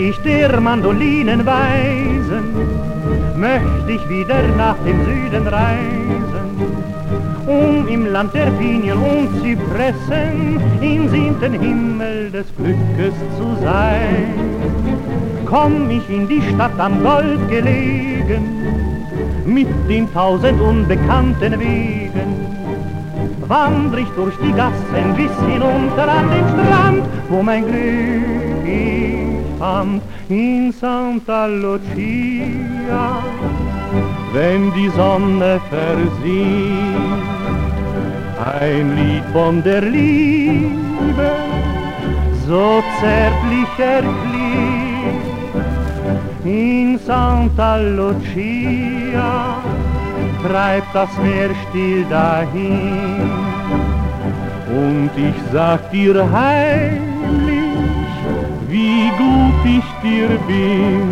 ich der Mandolinen weisen, möcht ich wieder nach dem Süden reisen, um im Land der Pinien und Zypressen im 7. Himmel des Glückes zu sein. Komm ich in die Stadt am Gold gelegen, mit den 1000 unbekannten Wegen, wandr ich durch die Gassen bis hinunter an den Strand, wo mein Glück ich fand, in Santa Lucia. Wenn die Sonne versinkt, ein Lied von der Liebe, so zärtlich erklingt, in Santa Lucia treibt das Meer still dahin. Und ich sag dir heimlich, wie gut ich dir bin.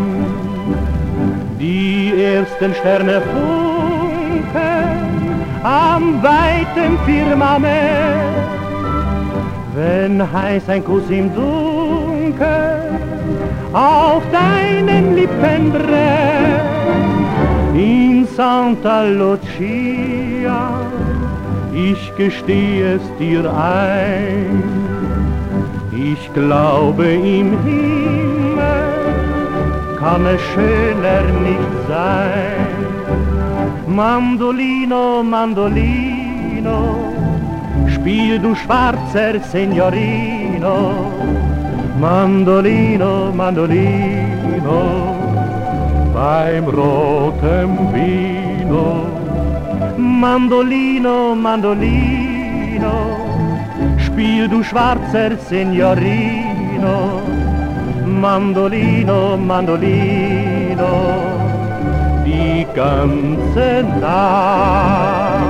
Die ersten Sterne funkeln am weiten Firmament, wenn heiß ein Kuss im Dunkeln auf deinen Lippen brennt. In Santa Lucia, ich gesteh es dir ein, ich glaube im Himmel kann es schöner nicht sein. Mandolino, Mandolino, spiel du schwarzer Signorino. Mandolino, Mandolino, beim roten Vino. Mandolino, Mandolino, spiel du schwarzer Signorino. Mandolino, Mandolino, die ganze Nacht.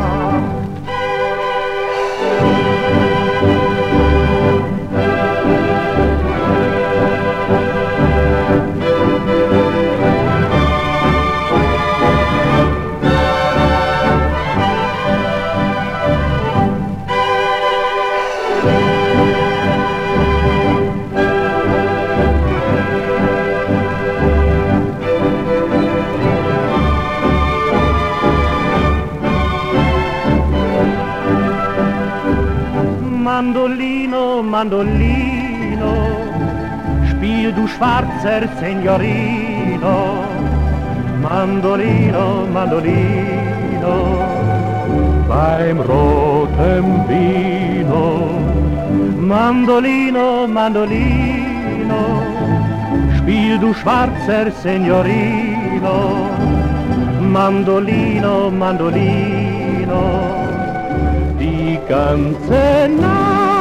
Mandolino, Mandolino, spiel du schwarzer Signorino. Mandolino, Mandolino, beim roten Vino. Mandolino, Mandolino, spiel du schwarzer Signorino. Mandolino, Mandolino, die ganze Nacht.